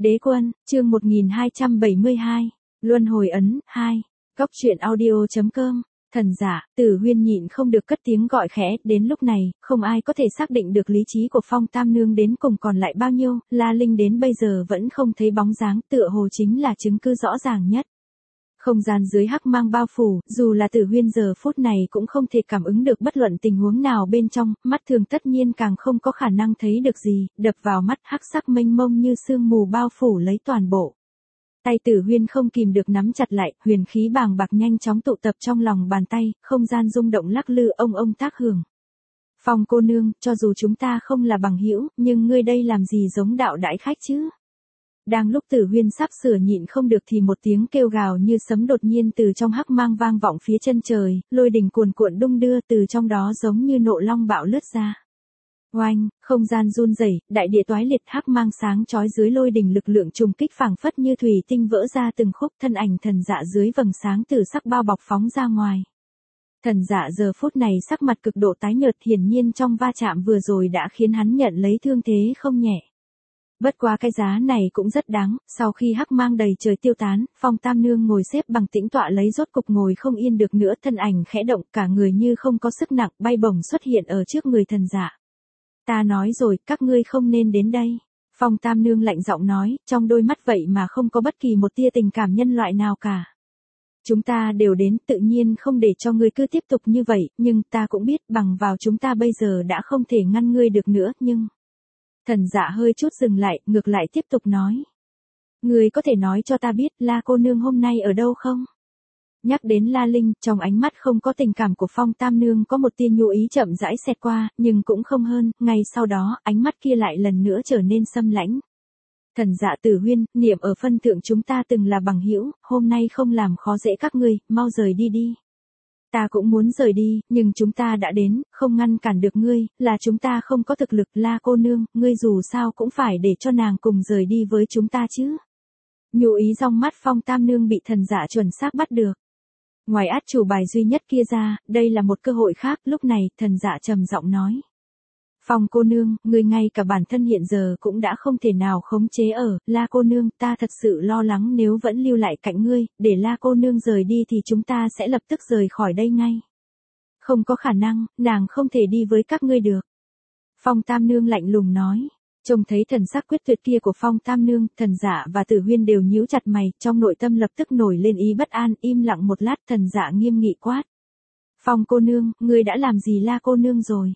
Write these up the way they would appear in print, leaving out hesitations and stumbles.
Đế quân, chương 1272, Luân hồi ấn, 2, Cốc truyện audio.com, thần giả, Tử Huyên nhịn không được cất tiếng gọi khẽ, đến lúc này, không ai có thể xác định được lý trí của Phong Tam Nương đến cùng còn lại bao nhiêu, La Linh đến bây giờ vẫn không thấy bóng dáng, tựa hồ chính là chứng cứ rõ ràng nhất. Không gian dưới hắc mang bao phủ, dù là Tử Huyên giờ phút này cũng không thể cảm ứng được bất luận tình huống nào bên trong, mắt thường tất nhiên càng không có khả năng thấy được gì, đập vào mắt hắc sắc mênh mông như sương mù bao phủ lấy toàn bộ. Tay Tử Huyên không kìm được nắm chặt lại, huyền khí bàng bạc nhanh chóng tụ tập trong lòng bàn tay, không gian rung động lắc lư ông tác hưởng. Phong cô nương, cho dù chúng ta không là bằng hữu, nhưng ngươi đây làm gì giống đạo đãi khách chứ? Đang lúc Tử Huyên sắp sửa nhịn không được thì một tiếng kêu gào như sấm đột nhiên từ trong hắc mang vang vọng phía chân trời, lôi đình cuồn cuộn đung đưa từ trong đó giống như nộ long bạo lướt ra. Oanh, không gian run rẩy, đại địa toái liệt, hắc mang sáng chói dưới lôi đình lực lượng trùng kích phảng phất như thủy tinh vỡ ra từng khúc, thân ảnh thần dạ dưới vầng sáng từ sắc bao bọc phóng ra ngoài. Thần dạ giờ phút này sắc mặt cực độ tái nhợt, hiển nhiên trong va chạm vừa rồi đã khiến hắn nhận lấy thương thế không nhẹ. Bất quá cái giá này cũng rất đáng, sau khi hắc mang đầy trời tiêu tán, Phong Tam Nương ngồi xếp bằng tĩnh tọa lấy rốt cục ngồi không yên được nữa, thân ảnh khẽ động, cả người như không có sức nặng, bay bổng xuất hiện ở trước người thần dạ. Ta nói rồi, các ngươi không nên đến đây. Phong Tam Nương lạnh giọng nói, trong đôi mắt vậy mà không có bất kỳ một tia tình cảm nhân loại nào cả. Chúng ta đều đến, tự nhiên không để cho ngươi cứ tiếp tục như vậy, nhưng ta cũng biết bằng vào chúng ta bây giờ đã không thể ngăn ngươi được nữa, nhưng... Thần dạ hơi chút dừng lại, ngược lại tiếp tục nói. Ngươi có thể nói cho ta biết La cô nương hôm nay ở đâu không? Nhắc đến La Linh, trong ánh mắt không có tình cảm của Phong Tam Nương có một tia nhu ý chậm rãi xẹt qua, nhưng cũng không hơn, ngay sau đó, ánh mắt kia lại lần nữa trở nên xâm lãnh. Thần dạ Tử Huyên, niệm ở phân thượng chúng ta từng là bằng hữu, hôm nay không làm khó dễ các ngươi, mau rời đi đi. Ta cũng muốn rời đi, nhưng chúng ta đã đến, không ngăn cản được ngươi, là chúng ta không có thực lực. La cô nương, ngươi dù sao cũng phải để cho nàng cùng rời đi với chúng ta chứ. Nhu ý trong mắt Phong Tam Nương bị thần dạ chuẩn xác bắt được. Ngoài át chủ bài duy nhất kia ra, đây là một cơ hội khác, lúc này, thần dạ trầm giọng nói. Phong cô nương, ngươi ngay cả bản thân hiện giờ cũng đã không thể nào khống chế ở, La cô nương, ta thật sự lo lắng nếu vẫn lưu lại cạnh ngươi, để La cô nương rời đi thì chúng ta sẽ lập tức rời khỏi đây ngay. Không có khả năng, nàng không thể đi với các ngươi được. Phong Tam Nương lạnh lùng nói. Trông thấy thần sắc quyết tuyệt kia của Phong Tam Nương, thần dạ và Tử Huyên đều nhíu chặt mày, trong nội tâm lập tức nổi lên ý bất an, im lặng một lát, thần dạ nghiêm nghị quát. Phong cô nương, ngươi đã làm gì La cô nương rồi?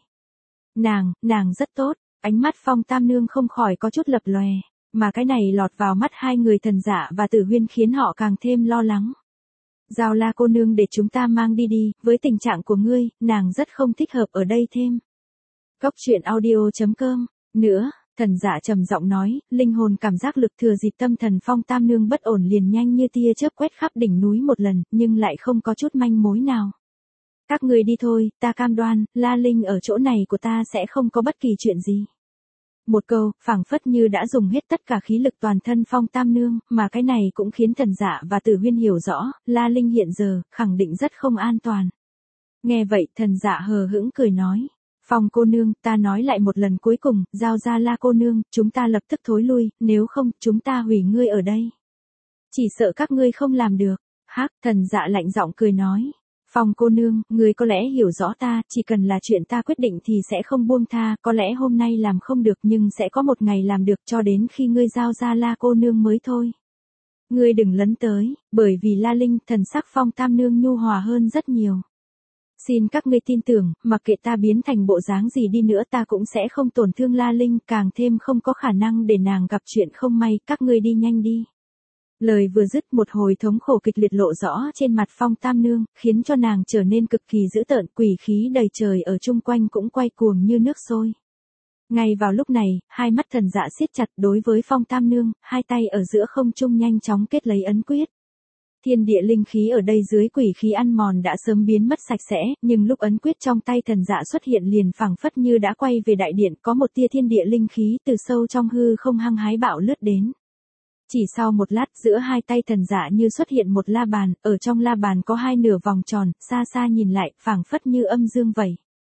Nàng rất tốt, ánh mắt Phong Tam Nương không khỏi có chút lập lòe, mà cái này lọt vào mắt hai người thần dạ và Tử Huyên khiến họ càng thêm lo lắng. Giao La cô nương để chúng ta mang đi đi, với tình trạng của ngươi, nàng rất không thích hợp ở đây thêm. Cốc truyện audio.com, nữa, thần dạ trầm giọng nói, linh hồn cảm giác lực thừa dịp tâm thần Phong Tam Nương bất ổn liền nhanh như tia chớp quét khắp đỉnh núi một lần, nhưng lại không có chút manh mối nào. Các người đi thôi, ta cam đoan, La Linh ở chỗ này của ta sẽ không có bất kỳ chuyện gì. Một câu, phảng phất như đã dùng hết tất cả khí lực toàn thân Phong Tam Nương, mà cái này cũng khiến thần dạ và Tử Huyên hiểu rõ, La Linh hiện giờ, khẳng định rất không an toàn. Nghe vậy, thần dạ hờ hững cười nói. Phong cô nương, ta nói lại một lần cuối cùng, giao ra La cô nương, chúng ta lập tức thối lui, nếu không, chúng ta hủy ngươi ở đây. Chỉ sợ các ngươi không làm được. Hắc, thần dạ lạnh giọng cười nói. Phong cô nương, ngươi có lẽ hiểu rõ ta, chỉ cần là chuyện ta quyết định thì sẽ không buông tha, có lẽ hôm nay làm không được nhưng sẽ có một ngày làm được cho đến khi ngươi giao ra La cô nương mới thôi. Ngươi đừng lấn tới, bởi vì La Linh, thần sắc Phong Tam Nương nhu hòa hơn rất nhiều. Xin các ngươi tin tưởng, mặc kệ ta biến thành bộ dáng gì đi nữa ta cũng sẽ không tổn thương La Linh, càng thêm không có khả năng để nàng gặp chuyện không may, các ngươi đi nhanh đi. Lời vừa dứt một hồi thống khổ kịch liệt lộ rõ trên mặt Phong Tam Nương, khiến cho nàng trở nên cực kỳ dữ tợn, quỷ khí đầy trời ở chung quanh cũng quay cuồng như nước sôi. Ngay vào lúc này, hai mắt thần dạ siết chặt đối với Phong Tam Nương, hai tay ở giữa không trung nhanh chóng kết lấy ấn quyết. Thiên địa linh khí ở đây dưới quỷ khí ăn mòn đã sớm biến mất sạch sẽ, nhưng lúc ấn quyết trong tay thần dạ xuất hiện liền phảng phất như đã quay về đại điện, có một tia thiên địa linh khí từ sâu trong hư không hăng hái bạo lướt đến. Chỉ sau một lát, giữa hai tay thần dạ như xuất hiện một la bàn, ở trong la bàn có hai nửa vòng tròn, xa xa nhìn lại, phảng phất như âm dương vậy.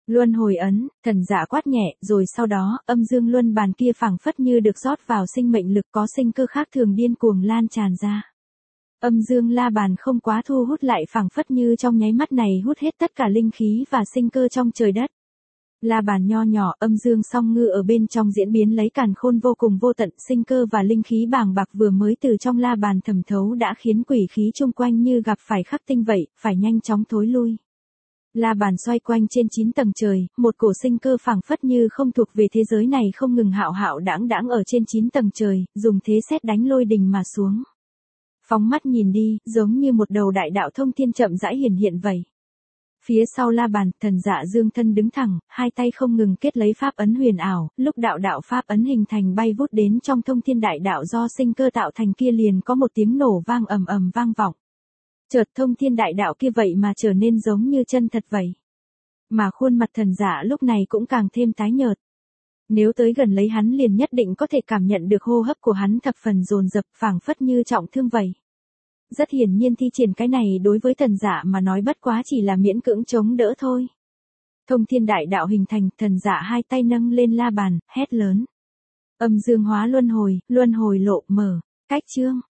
Luân hồi ấn, thần dạ quát nhẹ, rồi sau đó, âm dương luân bàn kia phảng phất như được rót vào sinh mệnh lực có sinh cơ khác thường điên cuồng lan tràn ra. Âm dương la bàn không quá thu hút lại phảng phất như trong nháy mắt này hút hết tất cả linh khí và sinh cơ trong trời đất. La bàn nho nhỏ, âm dương song ngư ở bên trong diễn biến lấy càn khôn vô cùng vô tận, sinh cơ và linh khí bàng bạc vừa mới từ trong la bàn thẩm thấu đã khiến quỷ khí chung quanh như gặp phải khắc tinh vậy, phải nhanh chóng thối lui. La bàn xoay quanh trên 9 tầng trời, một cổ sinh cơ phảng phất như không thuộc về thế giới này không ngừng hạo hạo đãng đãng ở trên 9 tầng trời, dùng thế sét đánh lôi đình mà xuống. Phóng mắt nhìn đi, giống như một đầu đại đạo thông thiên chậm rãi hiển hiện vậy. Phía sau la bàn, thần dạ dương thân đứng thẳng, hai tay không ngừng kết lấy pháp ấn huyền ảo, lúc đạo đạo pháp ấn hình thành bay vút đến trong thông thiên đại đạo do sinh cơ tạo thành kia liền có một tiếng nổ vang ầm ầm vang vọng. Chợt thông thiên đại đạo kia vậy mà trở nên giống như chân thật vậy. Mà khuôn mặt thần dạ lúc này cũng càng thêm tái nhợt. Nếu tới gần lấy hắn liền nhất định có thể cảm nhận được hô hấp của hắn thập phần dồn dập phảng phất như trọng thương vậy. Rất hiển nhiên thi triển cái này đối với thần dạ mà nói bất quá chỉ là miễn cưỡng chống đỡ thôi. Thông thiên đại đạo hình thành, thần dạ hai tay nâng lên la bàn, hét lớn. Âm dương hóa luân hồi lộ mở, cách chương.